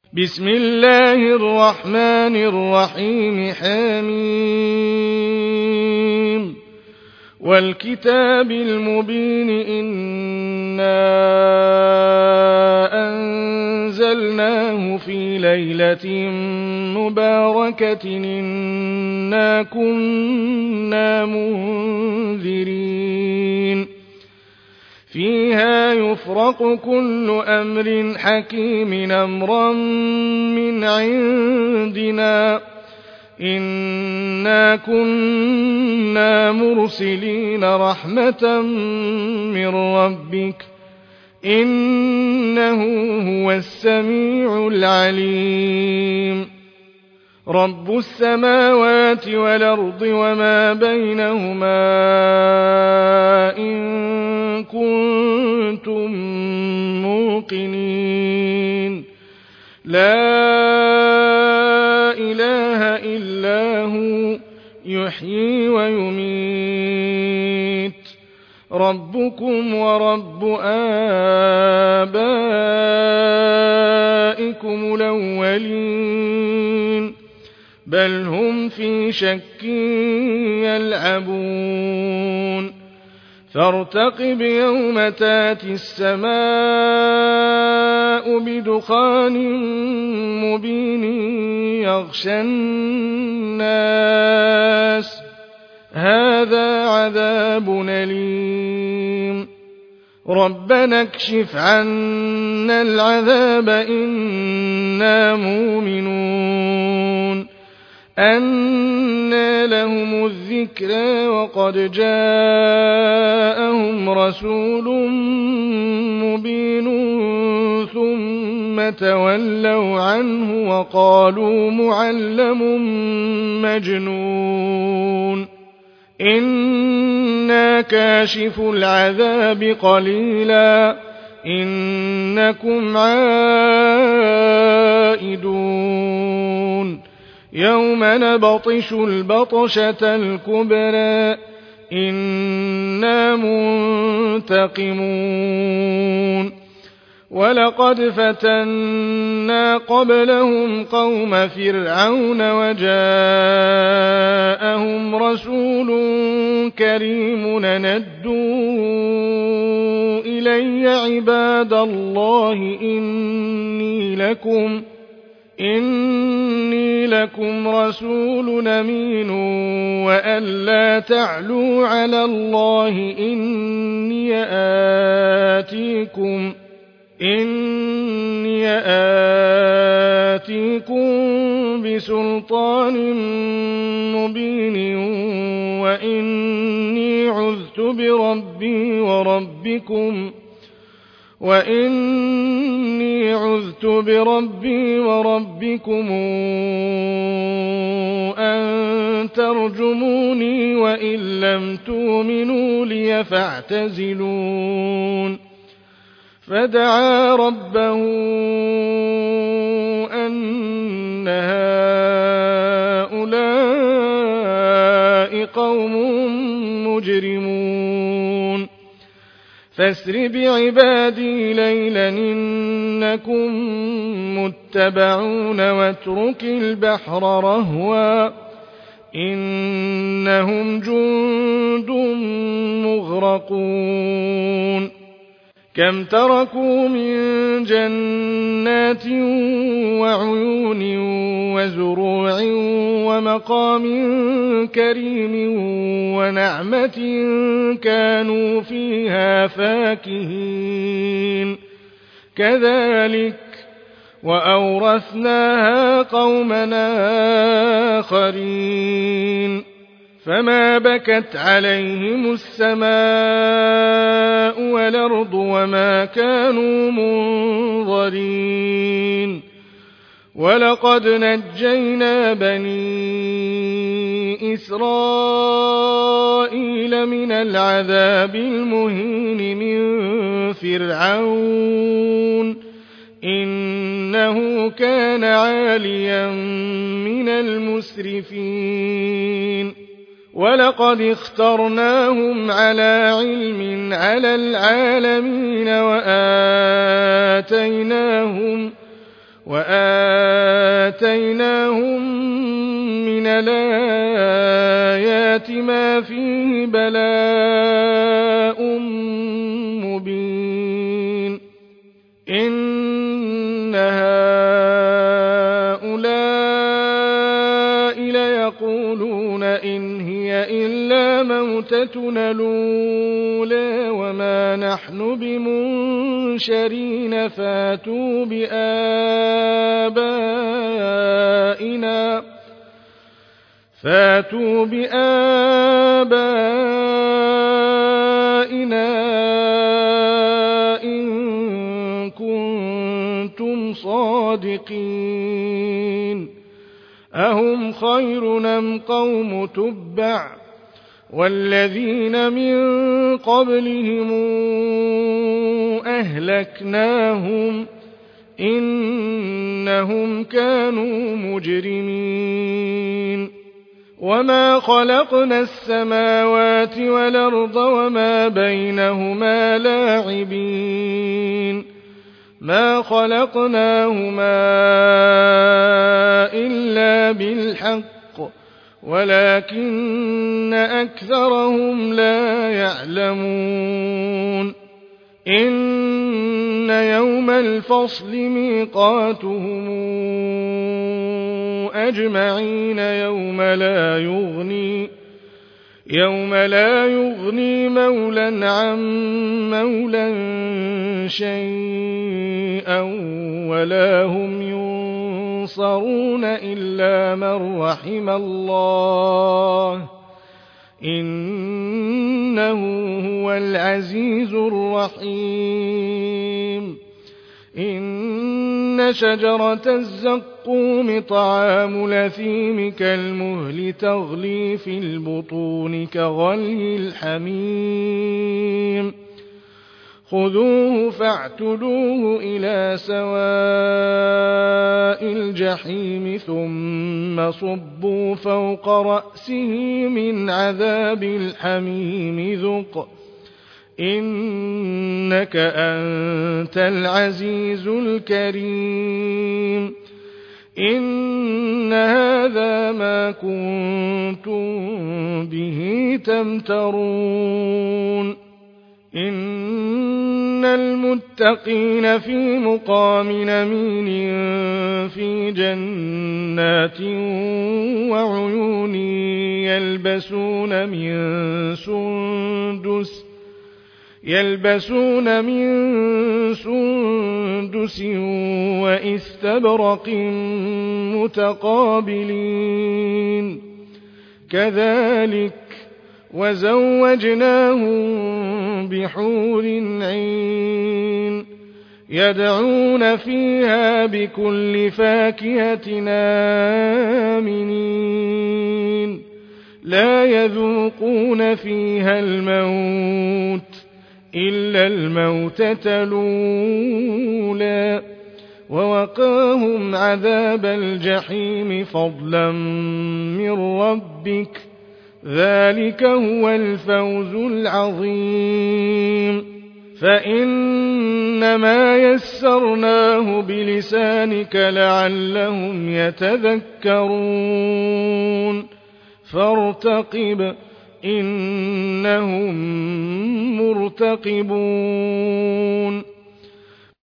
بسم الله الرحمن الرحيم حميم والكتاب المبين إنا أنزلناه في ليلة مباركة إنا كنا منذرين فيها يفرق كل أمر حكيم أمرا من عندنا إنا كنا مرسلين رحمة من ربك إنه هو السميع العليم رب السماوات والأرض وما بينهما إن كنتم موقنين لا إله إلا هو يحيي ويميت ربكم ورب آبائكم الأولين بل هم في شك يلعبون فارتقب يوم تاتي السماء بدخان مبين يغشى الناس هذا عذاب أليم ربنا اكشف عنا العذاب إنا مؤمنون أنى لهم الذكرى وقد جاءهم رسول مبين ثم تولوا عنه وقالوا معلم مجنون إنا كاشف العذاب قليلا إنكم عائدون يوم نبطش البطشة الكبرى إنا منتقمون ولقد فتنا قبلهم قوم فرعون وجاءهم رسول كريم ندوا إلي عباد الله إني لكم رسول أمين وأن لا تعلوا على الله إني آتيكم بسلطان مبين وإني عذت بربي وربكم أن ترجموني وإن لم تؤمنوا لي فاعتزلون فدعا ربه أن هؤلاء قوم مجرمون فاسر بعبادي ليلا إنكم متبعون واترك البحر رهوا إنهم جند مغرقون كم تركوا من جنات وعيون وزروع ومقام كريم ونعمة كانوا فيها فاكهين كذلك وأورثناها قومنا آخرين فما بكت عليهم السماء والأرض وما كانوا منظرين ولقد نجينا بني إسرائيل من العذاب المهين من فرعون إنه كان عاليا من المسرفين ولقد اخترناهم على علم على العالمين وآتيناهم من الآيات ما فيه بلاء مبين إن هؤلاء ليقولون إن هي إلا موتتنا الأولى وما نحن بمنشرين فاتوا بآبائنا إن كنتم صادقين أهم خير أم قوم تبع والذين من قبلهم أهلكناهم إنهم كانوا مجرمين وما خلقنا السماوات والأرض وما بينهما لاعبين ما خلقناهما إلا بالحق ولكن أكثرهم لا يعلمون إن يوم الفصل ميقاتهم أجمعين يوم لا يغني مولى عن مولى شيئا ولا هم ينصرون إلا من رحم الله إنه هو العزيز الرحيم إن شجرة الزقوم طعام الأثيم كالمهل تغلي في البطون كغلي الحميم خذوه فاعتلوه إلى سواء الجحيم ثم صبوا فوق رأسه من عذاب الحميم ذق إنك أنت العزيز الكريم إن هذا ما كنتم به تمترون إن المتقين في مقام أمين في جنات وعيون يلبسون من سندس وإستبرق متقابلين كذلك وزوجناهم بحور عين يدعون فيها بكل فاكهة آمنين لا يذوقون فيها الموت إلا الموتة الأولى ووقاهم عذاب الجحيم فضلا من ربك ذلك هو الفوز العظيم فإنما يسرناه بلسانك لعلهم يتذكرون فارتقب إنهم مرتقبون